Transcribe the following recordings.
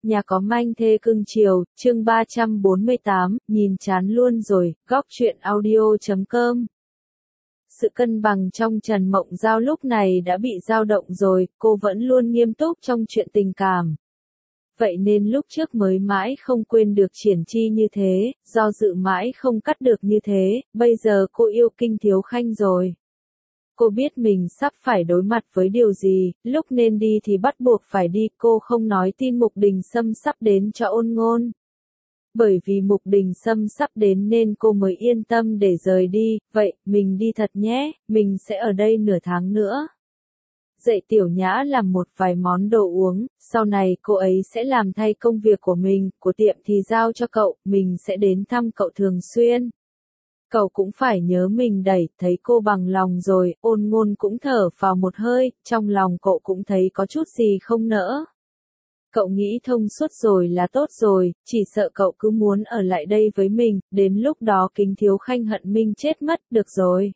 Nhà có manh thê cưng chiều, chương 348, nhìn chán luôn rồi, góc truyện audio.com. Sự cân bằng trong Trần Mộng Giao lúc này đã bị dao động rồi, cô vẫn luôn nghiêm túc trong chuyện tình cảm. Vậy nên lúc trước mới mãi không quên được Triển Chi như thế, do dự mãi không cắt được như thế, bây giờ cô yêu Kinh Thiếu Khanh rồi. Cô biết mình sắp phải đối mặt với điều gì, lúc nên đi thì bắt buộc phải đi, cô không nói tin Mục Đình Sâm sắp đến cho Ôn Ngôn. Bởi vì Mục Đình Sâm sắp đến nên cô mới yên tâm để rời đi, vậy, mình đi thật nhé, mình sẽ ở đây nửa tháng nữa. Dạy Tiểu Nhã làm một vài món đồ uống, sau này cô ấy sẽ làm thay công việc của mình, của tiệm thì giao cho cậu, mình sẽ đến thăm cậu thường xuyên. Cậu cũng phải nhớ mình đẩy, thấy cô bằng lòng rồi, Ôn Ngôn cũng thở vào một hơi, trong lòng cậu cũng thấy có chút gì không nỡ. Cậu nghĩ thông suốt rồi là tốt rồi, chỉ sợ cậu cứ muốn ở lại đây với mình, đến lúc đó Kính Thiếu Khanh hận mình chết mất, được rồi.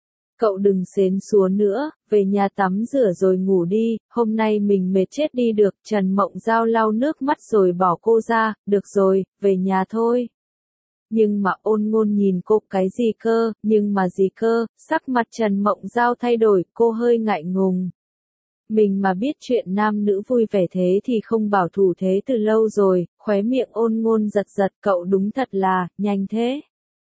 Cậu đừng xến xúa nữa, về nhà tắm rửa rồi ngủ đi, hôm nay mình mệt chết đi được, Trần Mộng Giao lau nước mắt rồi bỏ cô ra, được rồi, về nhà thôi. Nhưng mà Ôn Ngôn nhìn cô, cái gì cơ, nhưng mà gì cơ, sắc mặt Trần Mộng Giao thay đổi, cô hơi ngại ngùng. Mình mà biết chuyện nam nữ vui vẻ thế thì không bảo thủ thế từ lâu rồi, khóe miệng Ôn Ngôn giật giật, cậu đúng thật là, nhanh thế.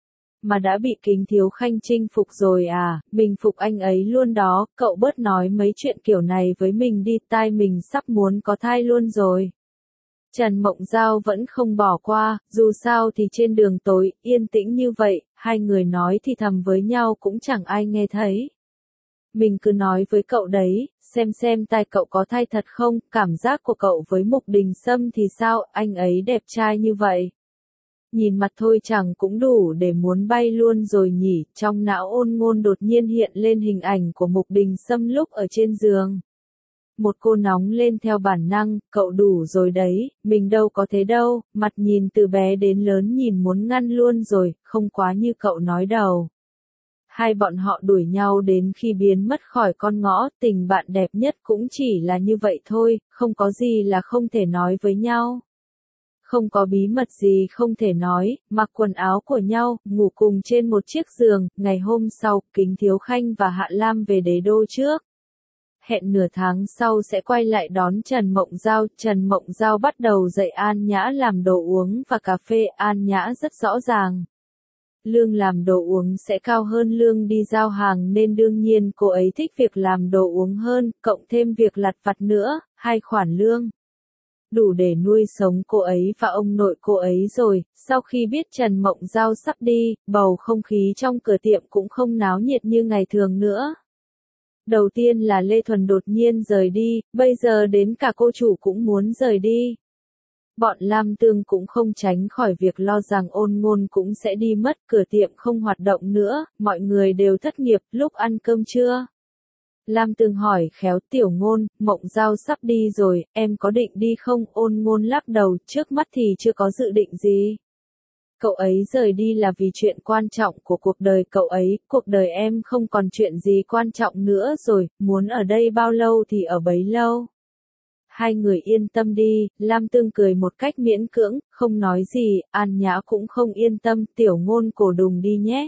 Mà đã bị Kính Thiếu Khanh chinh phục rồi à, mình phục anh ấy luôn đó, cậu bớt nói mấy chuyện kiểu này với mình đi, tai mình sắp muốn có thai luôn rồi. Trần Mộng Giao vẫn không bỏ qua, dù sao thì trên đường tối, yên tĩnh như vậy, hai người nói thì thầm với nhau cũng chẳng ai nghe thấy. Mình cứ nói với cậu đấy, xem tai cậu có thay thật không, cảm giác của cậu với Mục Đình Sâm thì sao, anh ấy đẹp trai như vậy. Nhìn mặt thôi chẳng cũng đủ để muốn bay luôn rồi nhỉ, trong não Ôn Ngôn đột nhiên hiện lên hình ảnh của Mục Đình Sâm lúc ở trên giường. Một cô nóng lên theo bản năng, cậu đủ rồi đấy, mình đâu có thế đâu, mặt nhìn từ bé đến lớn nhìn muốn ngăn luôn rồi, không quá như cậu nói đâu. Hai bọn họ đuổi nhau đến khi biến mất khỏi con ngõ, tình bạn đẹp nhất cũng chỉ là như vậy thôi, không có gì là không thể nói với nhau. Không có bí mật gì không thể nói, mặc quần áo của nhau, ngủ cùng trên một chiếc giường, ngày hôm sau, Kính Thiếu Khanh và Hạ Lam về đế đô trước. Hẹn nửa tháng sau sẽ quay lại đón Trần Mộng Giao. Trần Mộng Giao bắt đầu dạy An Nhã làm đồ uống và cà phê, An Nhã rất rõ ràng. Lương làm đồ uống sẽ cao hơn lương đi giao hàng nên đương nhiên cô ấy thích việc làm đồ uống hơn, cộng thêm việc lặt vặt nữa, hai khoản lương. Đủ để nuôi sống cô ấy và ông nội cô ấy rồi, sau khi biết Trần Mộng Giao sắp đi, bầu không khí trong cửa tiệm cũng không náo nhiệt như ngày thường nữa. Đầu tiên là Lê Thuần đột nhiên rời đi, bây giờ đến cả cô chủ cũng muốn rời đi. Bọn Lam Tương cũng không tránh khỏi việc lo rằng Ôn Ngôn cũng sẽ đi mất, cửa tiệm không hoạt động nữa, mọi người đều thất nghiệp, lúc ăn cơm trưa. Lam Tương hỏi khéo Tiểu Ngôn, Mộng Giao sắp đi rồi, em có định đi không? Ôn Ngôn lắc đầu, trước mắt thì chưa có dự định gì. Cậu ấy rời đi là vì chuyện quan trọng của cuộc đời cậu ấy, cuộc đời em không còn chuyện gì quan trọng nữa rồi, muốn ở đây bao lâu thì ở bấy lâu. Hai người yên tâm đi, Lam Tương cười một cách miễn cưỡng, không nói gì, An Nhã cũng không yên tâm, Tiểu Ngôn cổ đùng đi nhé.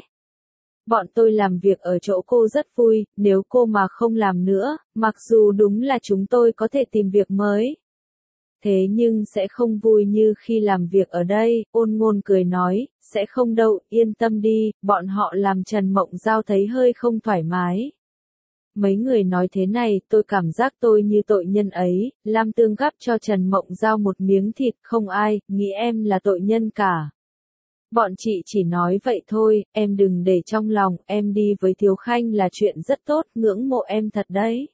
Bọn tôi làm việc ở chỗ cô rất vui, nếu cô mà không làm nữa, mặc dù đúng là chúng tôi có thể tìm việc mới. Thế nhưng sẽ không vui như khi làm việc ở đây, Ôn Ngôn cười nói, sẽ không đâu, yên tâm đi, bọn họ làm Trần Mộng Giao thấy hơi không thoải mái. Mấy người nói thế này, tôi cảm giác tôi như tội nhân ấy, Lam Tương gắp cho Trần Mộng Giao một miếng thịt, không ai, nghĩ em là tội nhân cả. Bọn chị chỉ nói vậy thôi, em đừng để trong lòng, em đi với Thiếu Khanh là chuyện rất tốt, ngưỡng mộ em thật đấy.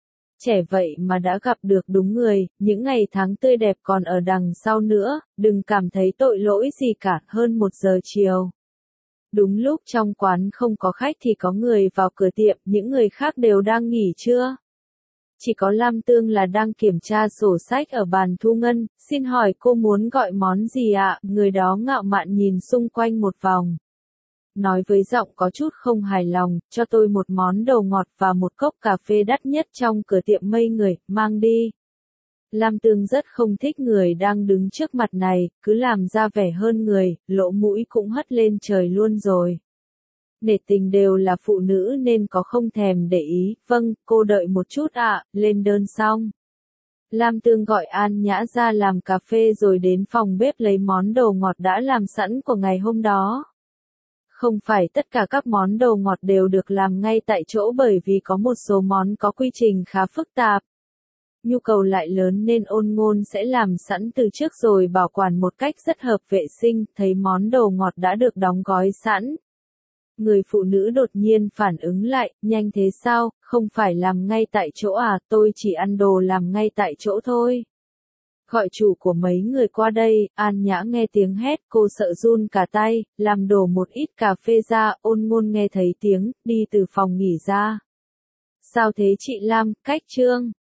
Trẻ vậy mà đã gặp được đúng người, những ngày tháng tươi đẹp còn ở đằng sau nữa, đừng cảm thấy tội lỗi gì cả, hơn 1 giờ chiều. Đúng lúc trong quán không có khách thì có người vào cửa tiệm, những người khác đều đang nghỉ trưa. Chỉ có Lam Tương là đang kiểm tra sổ sách ở bàn thu ngân, xin hỏi cô muốn gọi món gì ạ? Người đó ngạo mạn nhìn xung quanh một vòng. Nói với giọng có chút không hài lòng, cho tôi một món đồ ngọt và một cốc cà phê đắt nhất trong cửa tiệm mây người, mang đi. Lam Tương rất không thích người đang đứng trước mặt này, cứ làm ra vẻ hơn người, lỗ mũi cũng hất lên trời luôn rồi. Nể tình đều là phụ nữ nên có không thèm để ý, vâng, cô đợi một chút ạ, lên đơn xong. Lam Tương gọi An Nhã ra làm cà phê rồi đến phòng bếp lấy món đồ ngọt đã làm sẵn của ngày hôm đó. Không phải tất cả các món đồ ngọt đều được làm ngay tại chỗ bởi vì có một số món có quy trình khá phức tạp. Nhu cầu lại lớn nên Ôn Ngôn sẽ làm sẵn từ trước rồi bảo quản một cách rất hợp vệ sinh, thấy món đồ ngọt đã được đóng gói sẵn. Người phụ nữ đột nhiên phản ứng lại, nhanh thế sao, không phải làm ngay tại chỗ à, tôi chỉ ăn đồ làm ngay tại chỗ thôi. Gọi chủ của mấy người qua đây, An Nhã nghe tiếng hét, cô sợ run cả tay, làm đổ một ít cà phê ra, Ôn Ngôn nghe thấy tiếng, đi từ phòng nghỉ ra. Sao thế chị Lam, cách Trương?